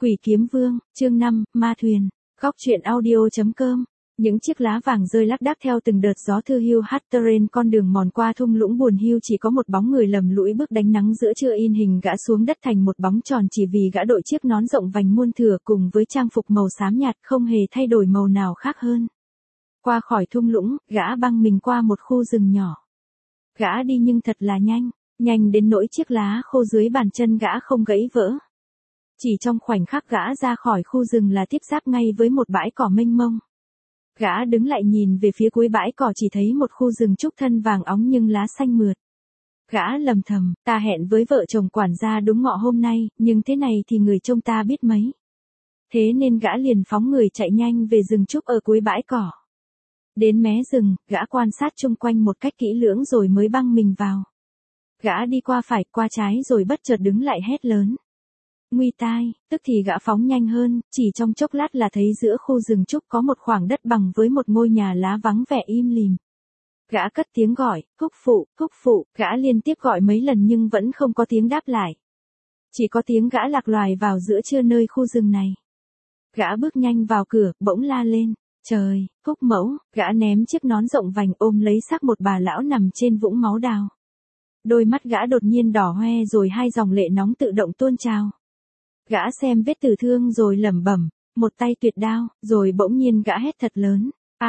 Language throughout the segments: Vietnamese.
Quỷ Kiếm Vương, chương 5, Ma Thuyền, Góc truyện audio.com. Những chiếc lá vàng rơi lác đác theo từng đợt gió thư hưu hát trên con đường mòn qua thung lũng buồn hiu, chỉ có một bóng người lầm lũi bước đánh nắng giữa trưa, in hình gã xuống đất thành một bóng tròn chỉ vì gã đội chiếc nón rộng vành muôn thửa cùng với trang phục màu xám nhạt không hề thay đổi màu nào khác hơn. Qua khỏi thung lũng, gã băng mình qua một khu rừng nhỏ. Gã đi nhưng thật là nhanh, nhanh đến nỗi chiếc lá khô dưới bàn chân gã không gãy vỡ. Chỉ trong khoảnh khắc gã ra khỏi khu rừng là tiếp giáp ngay với một bãi cỏ mênh mông. Gã đứng lại nhìn về phía cuối bãi cỏ, chỉ thấy một khu rừng trúc thân vàng óng nhưng lá xanh mượt. Gã lầm thầm, ta hẹn với vợ chồng quản gia đúng ngọ hôm nay, nhưng thế này thì người trông ta biết mấy. Thế nên gã liền phóng người chạy nhanh về rừng trúc ở cuối bãi cỏ. Đến mé rừng, gã quan sát chung quanh một cách kỹ lưỡng rồi mới băng mình vào. Gã đi qua phải, qua trái rồi bất chợt đứng lại hét lớn. Nguy tai, tức thì gã phóng nhanh hơn, chỉ trong chốc lát là thấy giữa khu rừng trúc có một khoảng đất bằng với một ngôi nhà lá vắng vẻ im lìm. Gã cất tiếng gọi, Cúc phụ, gã liên tiếp gọi mấy lần nhưng vẫn không có tiếng đáp lại. Chỉ có tiếng gã lạc loài vào giữa trưa nơi khu rừng này. Gã bước nhanh vào cửa, bỗng la lên, trời, Cúc mẫu, gã ném chiếc nón rộng vành ôm lấy xác một bà lão nằm trên vũng máu đào. Đôi mắt gã đột nhiên đỏ hoe rồi hai dòng lệ nóng tự động tuôn trào. Gã xem vết tử thương rồi lẩm bẩm, một tay tuyệt đao, rồi bỗng nhiên gã hét thật lớn,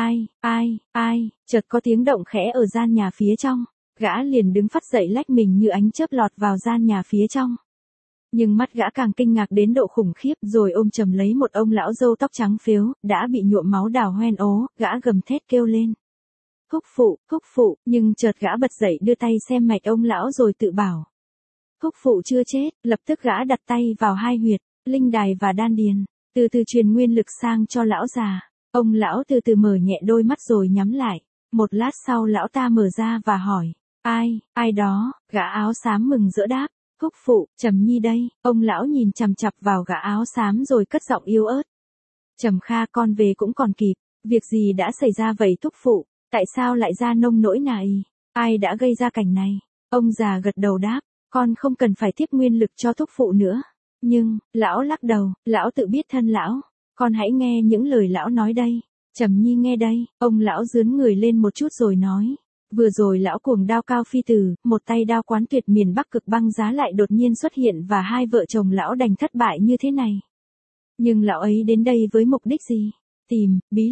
ai, chợt có tiếng động khẽ ở gian nhà phía trong, gã liền đứng phắt dậy lách mình như ánh chớp lọt vào gian nhà phía trong. Nhưng mắt gã càng kinh ngạc đến độ khủng khiếp, rồi ôm chầm lấy một ông lão râu tóc trắng phếu, đã bị nhuộm máu đào hoen ố, gã gầm thét kêu lên. Cúc phụ, nhưng chợt gã bật dậy đưa tay xem mạch ông lão rồi tự bảo. Cúc phụ chưa chết, lập tức gã đặt tay vào hai huyệt, linh đài và đan điền, từ từ truyền nguyên lực sang cho lão già. Ông lão từ từ mở nhẹ đôi mắt rồi nhắm lại. Một lát sau lão ta mở ra và hỏi, ai đó, gã áo xám mừng rỡ đáp, Cúc phụ, Trầm Nhi đây. Ông lão nhìn chằm chằm vào gã áo xám rồi cất giọng yếu ớt. Trầm Kha, con về cũng còn kịp, việc gì đã xảy ra vậy thúc phụ, tại sao lại ra nông nỗi này, ai đã gây ra cảnh này? Ông già gật đầu đáp. Con không cần phải tiếp nguyên lực cho thúc phụ nữa. Nhưng, lão lắc đầu, lão tự biết thân lão. Con hãy nghe những lời lão nói đây. Trầm Nhi nghe đây, ông lão dướn người lên một chút rồi nói. Vừa rồi lão cuồng đao cao phi tử, một tay đao quán tuyệt miền Bắc cực băng giá lại đột nhiên xuất hiện và hai vợ chồng lão đành thất bại như thế này. Nhưng lão ấy đến đây với mục đích gì? Tìm, bí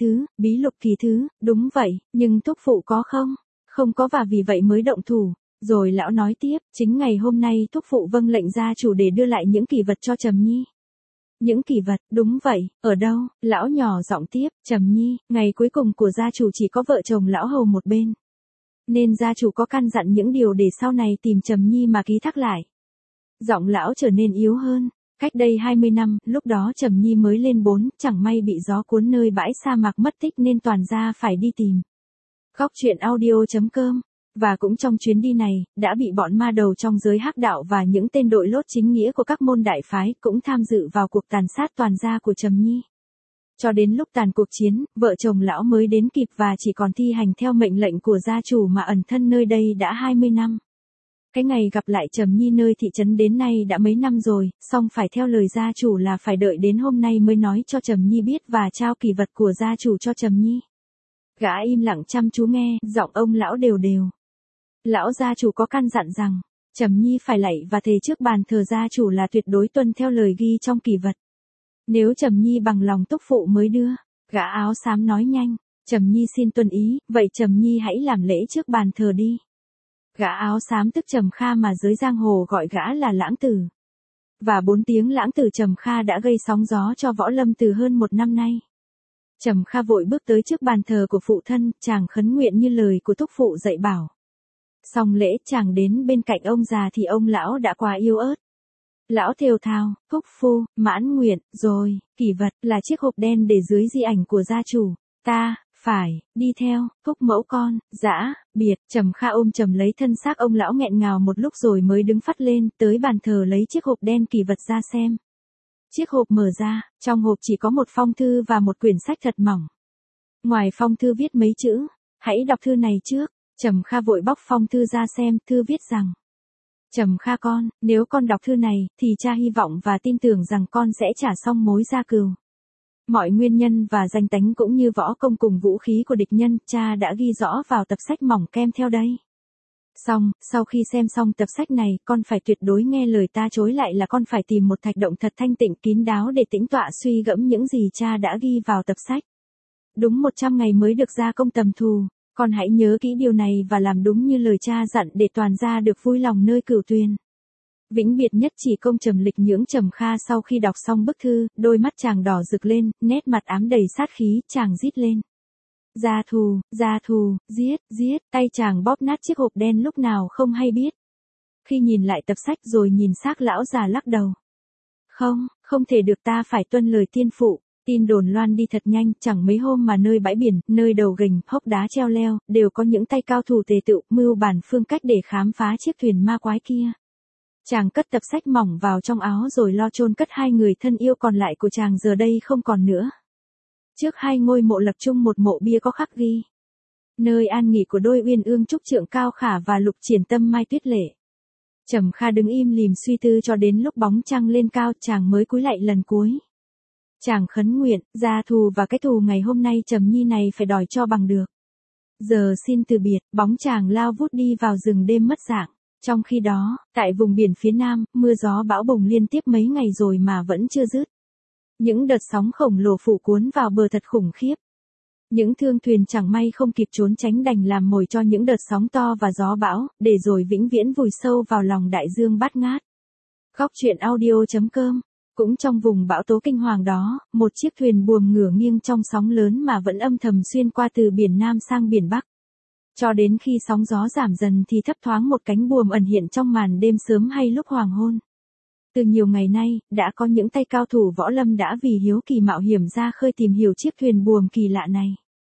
lục kỳ thứ, đúng vậy, nhưng thúc phụ có không? Không có và vì vậy mới động thủ. Rồi lão nói tiếp, chính ngày hôm nay thúc phụ vâng lệnh gia chủ để đưa lại những kỷ vật cho Trầm Nhi. Những kỷ vật, đúng vậy, ở đâu? Lão nhỏ giọng tiếp, Trầm Nhi, ngày cuối cùng của gia chủ chỉ có vợ chồng lão hầu một bên. Nên gia chủ có căn dặn những điều để sau này tìm Trầm Nhi mà ký thác lại. Giọng lão trở nên yếu hơn. Cách đây 20 năm, lúc đó Trầm Nhi mới lên 4, chẳng may bị gió cuốn nơi bãi sa mạc mất tích nên toàn gia phải đi tìm. Góc truyện audio.com. Và cũng trong chuyến đi này, đã bị bọn ma đầu trong giới hắc đạo và những tên đội lốt chính nghĩa của các môn đại phái cũng tham dự vào cuộc tàn sát toàn gia của Trầm Nhi. Cho đến lúc tàn cuộc chiến, vợ chồng lão mới đến kịp và chỉ còn thi hành theo mệnh lệnh của gia chủ mà ẩn thân nơi đây đã 20 năm. Cái ngày gặp lại Trầm Nhi nơi thị trấn đến nay đã mấy năm rồi, song phải theo lời gia chủ là phải đợi đến hôm nay mới nói cho Trầm Nhi biết và trao kỷ vật của gia chủ cho Trầm Nhi. Gã im lặng chăm chú nghe, giọng ông lão đều đều. Lão gia chủ có căn dặn rằng, Trầm Nhi phải lạy và thề trước bàn thờ gia chủ là tuyệt đối tuân theo lời ghi trong kỷ vật. Nếu Trầm Nhi bằng lòng thúc phụ mới đưa, gã áo xám nói nhanh, Trầm Nhi xin tuân ý, vậy Trầm Nhi hãy làm lễ trước bàn thờ đi. Gã áo xám tức Trầm Kha mà giới giang hồ gọi gã là lãng tử. Và 4 tiếng lãng tử Trầm Kha đã gây sóng gió cho võ lâm từ hơn 1 năm nay. Trầm Kha vội bước tới trước bàn thờ của phụ thân, chàng khấn nguyện như lời của thúc phụ dạy bảo. Xong lễ chàng đến bên cạnh ông già thì ông lão đã quá yếu ớt. Lão thều thào, Cúc phu, mãn nguyện, rồi, kỷ vật là chiếc hộp đen để dưới di ảnh của gia chủ. Ta, phải, đi theo, Cúc mẫu con, dã, biệt. Trầm Kha ôm chầm lấy thân xác ông lão nghẹn ngào một lúc rồi mới đứng phắt lên tới bàn thờ lấy chiếc hộp đen kỷ vật ra xem. Chiếc hộp mở ra, trong hộp chỉ có một phong thư và một quyển sách thật mỏng. Ngoài phong thư viết mấy chữ, hãy đọc thư này trước. Trầm Kha vội bóc phong thư ra xem, thư viết rằng. Trầm Kha con, nếu con đọc thư này, thì cha hy vọng và tin tưởng rằng con sẽ trả xong mối gia cừu. Mọi nguyên nhân và danh tánh cũng như võ công cùng vũ khí của địch nhân, cha đã ghi rõ vào tập sách mỏng kem theo đây. Sau khi xem xong tập sách này, con phải tuyệt đối nghe lời ta, chối lại là con phải tìm một thạch động thật thanh tịnh kín đáo để tĩnh tọa suy gẫm những gì cha đã ghi vào tập sách. Đúng 100 ngày mới được ra công tầm thù, con hãy nhớ kỹ điều này và làm đúng như lời cha dặn để toàn gia được vui lòng nơi Cửu Tuyền. Vĩnh biệt nhất chỉ công trầm lịch nhưỡng. Trầm Kha sau khi đọc xong bức thư, đôi mắt chàng đỏ rực lên, nét mặt ám đầy sát khí, chàng rít lên. Gia thù, giết, tay chàng bóp nát chiếc hộp đen lúc nào không hay biết. Khi nhìn lại tập sách rồi nhìn xác lão già lắc đầu. Không thể được, ta phải tuân lời tiên phụ. Tin đồn loan đi thật nhanh, chẳng mấy hôm mà nơi bãi biển, nơi đầu gành, hốc đá treo leo, đều có những tay cao thủ tề tựu, mưu bản phương cách để khám phá chiếc thuyền ma quái kia. Chàng cất tập sách mỏng vào trong áo rồi lo chôn cất hai người thân yêu còn lại của chàng giờ đây không còn nữa. Trước hai ngôi mộ lập chung một mộ bia có khắc ghi. Nơi an nghỉ của đôi uyên ương Trúc Trượng Cao Khả và Lục Triển Tâm Mai Tuyết Lệ. Trầm Kha đứng im lìm suy tư cho đến lúc bóng trăng lên cao, chàng mới cúi lạy lần cuối. Chàng khấn nguyện, gia thù và cái thù ngày hôm nay Trầm Nhi này phải đòi cho bằng được. Giờ xin từ biệt, bóng chàng lao vút đi vào rừng đêm mất dạng. Trong khi đó, tại vùng biển phía nam, mưa gió bão bùng liên tiếp mấy ngày rồi mà vẫn chưa dứt. Những đợt sóng khổng lồ phủ cuốn vào bờ thật khủng khiếp. Những thương thuyền chẳng may không kịp trốn tránh đành làm mồi cho những đợt sóng to và gió bão, để rồi vĩnh viễn vùi sâu vào lòng đại dương bát ngát. Góc truyện audio.com. Cũng trong vùng bão tố kinh hoàng đó, một chiếc thuyền buồm ngửa nghiêng trong sóng lớn mà vẫn âm thầm xuyên qua từ biển Nam sang biển Bắc. Cho đến khi sóng gió giảm dần thì thấp thoáng một cánh buồm ẩn hiện trong màn đêm sớm hay lúc hoàng hôn. Từ nhiều ngày nay, đã có những tay cao thủ võ lâm đã vì hiếu kỳ mạo hiểm ra khơi tìm hiểu chiếc thuyền buồm kỳ lạ này.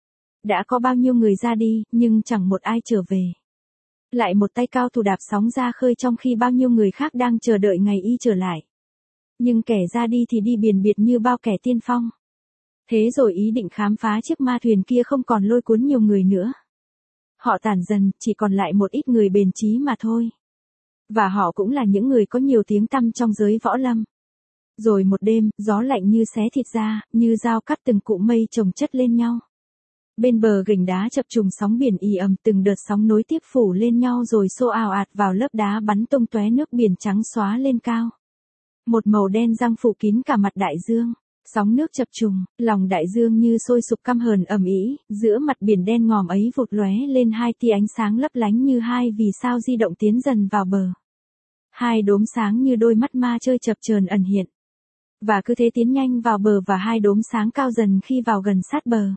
Đã có bao nhiêu người ra đi, nhưng chẳng một ai trở về. Lại một tay cao thủ đạp sóng ra khơi trong khi bao nhiêu người khác đang chờ đợi ngày y trở lại. Nhưng kẻ ra đi thì đi biền biệt như bao kẻ tiên phong. Thế rồi ý định khám phá chiếc ma thuyền kia không còn lôi cuốn nhiều người nữa. Họ tản dần, chỉ còn lại một ít người bền chí mà thôi. Và họ cũng là những người có nhiều tiếng tăm trong giới võ lâm. Rồi một đêm, gió lạnh như xé thịt ra, như dao cắt từng cụm mây chồng chất lên nhau. Bên bờ gành đá chập trùng sóng biển ì ầm, từng đợt sóng nối tiếp phủ lên nhau rồi xô ào ạt vào lớp đá bắn tung tóe nước biển trắng xóa lên cao. Một màu đen răng phủ kín cả mặt đại dương. Sóng nước chập trùng, lòng đại dương như sôi sục căm hờn ầm ĩ, giữa mặt biển đen ngòm ấy vụt lóe lên hai tia ánh sáng lấp lánh như hai vì sao di động tiến dần vào bờ. Hai đốm sáng như đôi mắt ma chơi chập chờn ẩn hiện. Và cứ thế tiến nhanh vào bờ và hai đốm sáng cao dần khi vào gần sát bờ.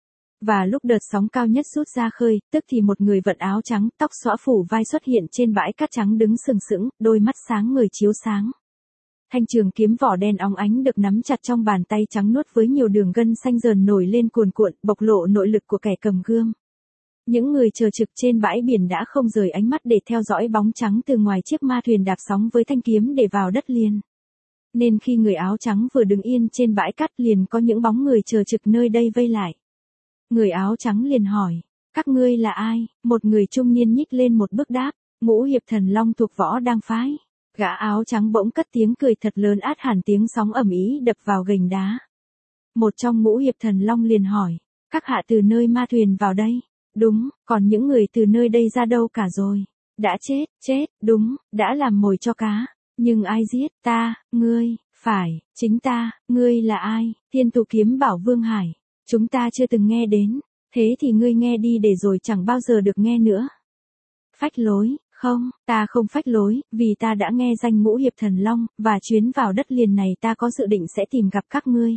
Và lúc đợt sóng cao nhất rút ra khơi, tức thì một người vận áo trắng, tóc xõa phủ vai xuất hiện trên bãi cát trắng đứng sừng sững, đôi mắt sáng người chiếu sáng. Thanh trường kiếm vỏ đen óng ánh được nắm chặt trong bàn tay trắng nuốt với nhiều đường gân xanh dờn nổi lên cuồn cuộn, bộc lộ nội lực của kẻ cầm gươm. Những người chờ trực trên bãi biển đã không rời ánh mắt để theo dõi bóng trắng từ ngoài chiếc ma thuyền đạp sóng với thanh kiếm để vào đất liền. Nên khi người áo trắng vừa đứng yên trên bãi cát liền có những bóng người chờ trực nơi đây vây lại. Người áo trắng liền hỏi, các ngươi là ai? Một người trung niên nhích lên một bước đáp, Ngũ Hiệp Thần Long thuộc Võ Đang phái. Gã áo trắng bỗng cất tiếng cười thật lớn át hẳn tiếng sóng ầm ĩ đập vào gành đá. Một trong Ngũ Hiệp Thần Long liền hỏi, các hạ từ nơi ma thuyền vào đây? Đúng, còn những người từ nơi đây ra đâu cả rồi? Đã chết, đúng, đã làm mồi cho cá. Nhưng ai giết ta, ngươi? Phải, chính ta. Ngươi là ai? Thiên Thủ Kiếm Bảo Vương Hải. Chúng ta chưa từng nghe đến. Thế thì ngươi nghe đi để rồi chẳng bao giờ được nghe nữa. Phách lối. Không, ta không phách lối, vì ta đã nghe danh Ngũ Hiệp Thần Long, và chuyến vào đất liền này ta có dự định sẽ tìm gặp các ngươi.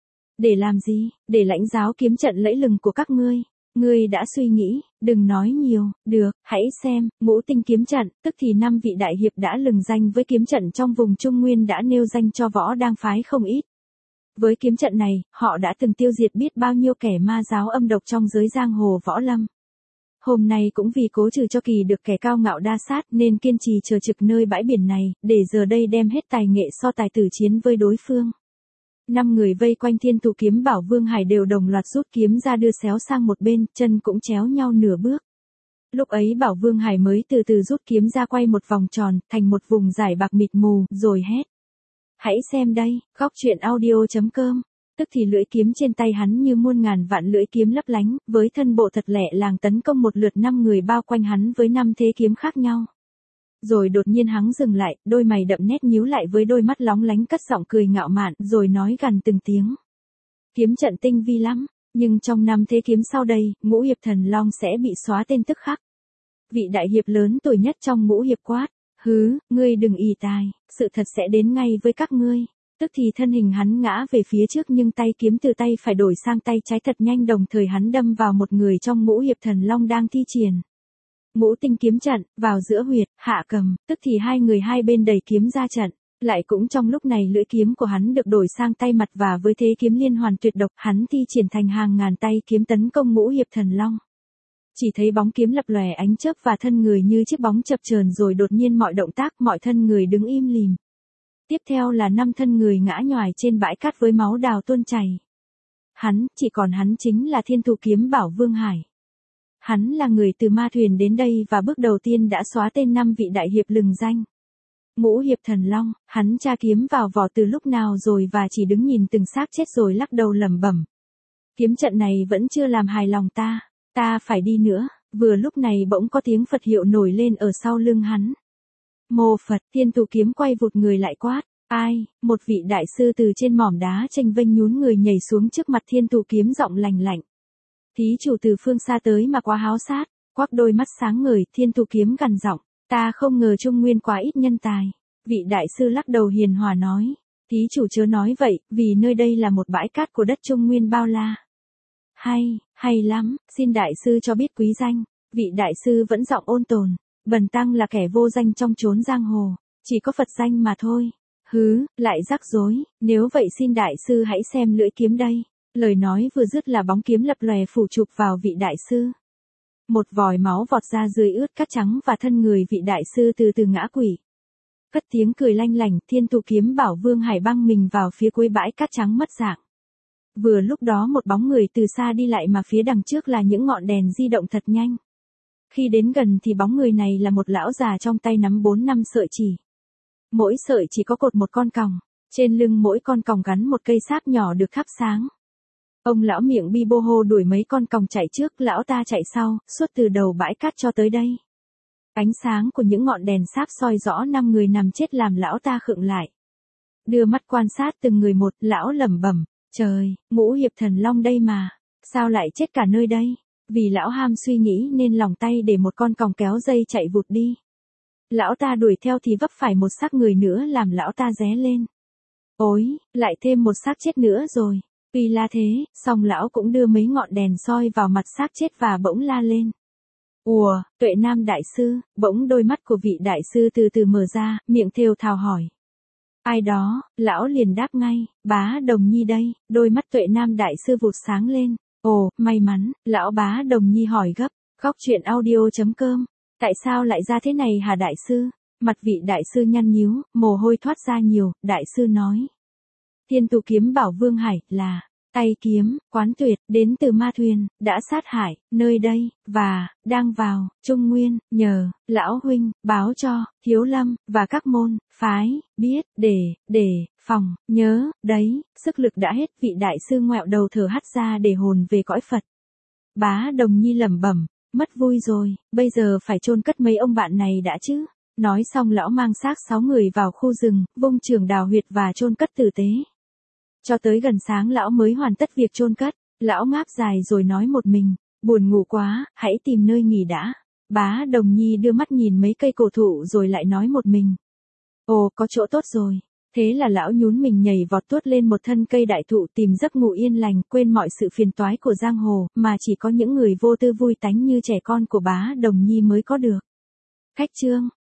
Để làm gì? Để lãnh giáo kiếm trận lẫy lừng của các ngươi. Ngươi đã suy nghĩ, đừng nói nhiều, được, hãy xem, Ngũ Tinh kiếm trận, tức thì 5 vị đại hiệp đã lừng danh với kiếm trận trong vùng Trung Nguyên đã nêu danh cho Võ Đang phái không ít. Với kiếm trận này, họ đã từng tiêu diệt biết bao nhiêu kẻ ma giáo âm độc trong giới giang hồ võ lâm. Hôm nay cũng vì cố trừ cho kỳ được kẻ cao ngạo đa sát nên kiên trì chờ trực nơi bãi biển này, để giờ đây đem hết tài nghệ so tài tử chiến với đối phương. 5 người vây quanh Thiên Thủ Kiếm Bảo Vương Hải đều đồng loạt rút kiếm ra đưa xéo sang một bên, chân cũng chéo nhau nửa bước. Lúc ấy Bảo Vương Hải mới từ từ rút kiếm ra quay một vòng tròn, thành một vùng giải bạc mịt mù, rồi hét. Hãy xem đây, góc truyện audio.com. Tức thì lưỡi kiếm trên tay hắn như muôn ngàn vạn lưỡi kiếm lấp lánh, với thân bộ thật lẹ làng tấn công một lượt 5 người bao quanh hắn với 5 thế kiếm khác nhau. Rồi đột nhiên hắn dừng lại, đôi mày đậm nét nhíu lại với đôi mắt lóng lánh, cất giọng cười ngạo mạn, rồi nói gằn từng tiếng. Kiếm trận tinh vi lắm, nhưng trong 5 thế kiếm sau đây, Ngũ Hiệp Thần Long sẽ bị xóa tên tức khắc. Vị đại hiệp lớn tuổi nhất trong Ngũ Hiệp quát. Hứ, ngươi đừng ỷ tài, sự thật sẽ đến ngay với các ngươi. Tức thì thân hình hắn ngã về phía trước, nhưng tay kiếm từ tay phải đổi sang tay trái thật nhanh, đồng thời hắn đâm vào một người trong Ngũ Hiệp Thần Long đang thi triển Ngũ Tinh kiếm trận, vào giữa huyệt, hạ cầm. Tức thì hai người hai bên đẩy kiếm ra trận. Lại cũng trong lúc này lưỡi kiếm của hắn được đổi sang tay mặt, và với thế kiếm liên hoàn tuyệt độc, hắn thi triển thành hàng ngàn tay kiếm tấn công Ngũ Hiệp Thần Long. Chỉ thấy bóng kiếm lập lòe ánh chớp và thân người như chiếc bóng chập chờn, rồi đột nhiên mọi động tác, mọi thân người đứng im lìm. Tiếp theo là 5 thân người ngã nhoài trên bãi cát với máu đào tuôn chảy. Chỉ còn hắn chính là Thiên Thủ Kiếm Bảo Vương Hải. Hắn là người từ Ma Thuyền đến đây và bước đầu tiên đã xóa tên 5 vị đại hiệp lừng danh. Ngũ Hiệp Thần Long, hắn tra kiếm vào vỏ từ lúc nào rồi và chỉ đứng nhìn từng xác chết rồi lắc đầu lẩm bẩm. Kiếm trận này vẫn chưa làm hài lòng ta phải đi nữa. Vừa lúc này bỗng có tiếng Phật hiệu nổi lên ở sau lưng hắn. Mô Phật, Thiên Thủ Kiếm quay vụt người lại quát. Ai? Một vị đại sư từ trên mỏm đá chênh vênh nhún người nhảy xuống trước mặt Thiên Thủ Kiếm, giọng lành lạnh. Thí chủ từ phương xa tới mà quá háo sát, quắc đôi mắt sáng ngời. Thiên Thủ Kiếm gằn giọng. Ta không ngờ Trung Nguyên quá ít nhân tài. Vị đại sư lắc đầu hiền hòa nói. Thí chủ chớ nói vậy, vì nơi đây là một bãi cát của đất Trung Nguyên bao la. Hay lắm, xin đại sư cho biết quý danh. Vị đại sư vẫn giọng ôn tồn. Bần tăng là kẻ vô danh trong chốn giang hồ, chỉ có Phật danh mà thôi. Hứ, lại rắc rối, nếu vậy xin đại sư hãy xem lưỡi kiếm đây. Lời nói vừa dứt là bóng kiếm lập lòe phủ chụp vào vị đại sư. Một vòi máu vọt ra dưới ướt cát trắng và thân người vị đại sư từ từ ngã quỵ. Cất tiếng cười lanh lảnh, Thiên Thủ Kiếm Bảo Vương Hải băng mình vào phía cuối bãi cát trắng mất dạng. Vừa lúc đó một bóng người từ xa đi lại, mà phía đằng trước là những ngọn đèn di động thật nhanh. Khi đến gần thì bóng người này là một lão già trong tay nắm 4-5 sợi chỉ. Mỗi sợi chỉ có cột một con còng, trên lưng mỗi con còng gắn một cây sáp nhỏ được thắp sáng. Ông lão miệng bi bô hô đuổi mấy con còng chạy trước, lão ta chạy sau, suốt từ đầu bãi cát cho tới đây. Ánh sáng của những ngọn đèn sáp soi rõ 5 người nằm chết làm lão ta khựng lại. Đưa mắt quan sát từng người một, lão lẩm bẩm, trời, Ngũ Hiệp Thần Long đây mà, sao lại chết cả nơi đây? Vì lão ham suy nghĩ nên lòng tay để một con còng kéo dây chạy vụt đi. Lão ta đuổi theo thì vấp phải một xác người nữa làm lão ta ré lên. Ôi, lại thêm một xác chết nữa rồi. Tuy là thế, song lão cũng đưa mấy ngọn đèn soi vào mặt xác chết và bỗng la lên. Ùa, Tuệ Nam đại sư. Bỗng đôi mắt của vị đại sư từ từ mở ra, miệng thều thào hỏi. Ai đó? Lão liền đáp ngay, Bá Đồng Nhi đây. Đôi mắt Tuệ Nam đại sư vụt sáng lên. Ồ, may mắn. Lão Bá Đồng Nhi hỏi gấp. Góc truyện audio.com. Tại sao lại ra thế này hả đại sư? Mặt vị đại sư nhăn nhíu, mồ hôi thoát ra nhiều. Đại sư nói. Thiên Thủ Kiếm Bảo Vương Hải là tay kiếm, quán tuyệt, đến từ Ma Thuyền, đã sát hại, nơi đây, và, đang vào, Trung Nguyên, nhờ, lão huynh, báo cho, Thiếu Lâm, và các môn, phái, biết, để, phòng, nhớ, đấy, sức lực đã hết. Vị đại sư ngoẹo đầu thở hắt ra để hồn về cõi Phật. Bá Đồng Nhi lẩm bẩm, mất vui rồi, bây giờ phải chôn cất mấy ông bạn này đã chứ. Nói xong lão mang xác 6 người vào khu rừng, vung chưởng đào huyệt và chôn cất tử tế. Cho tới gần sáng lão mới hoàn tất việc chôn cất. Lão ngáp dài rồi nói một mình, buồn ngủ quá, hãy tìm nơi nghỉ đã. Bá Đồng Nhi đưa mắt nhìn mấy cây cổ thụ rồi lại nói một mình. Ồ, có chỗ tốt rồi. Thế là lão nhún mình nhảy vọt tuốt lên một thân cây đại thụ, tìm giấc ngủ yên lành, quên mọi sự phiền toái của giang hồ, mà chỉ có những người vô tư vui tánh như trẻ con của Bá Đồng Nhi mới có được. Khách chương.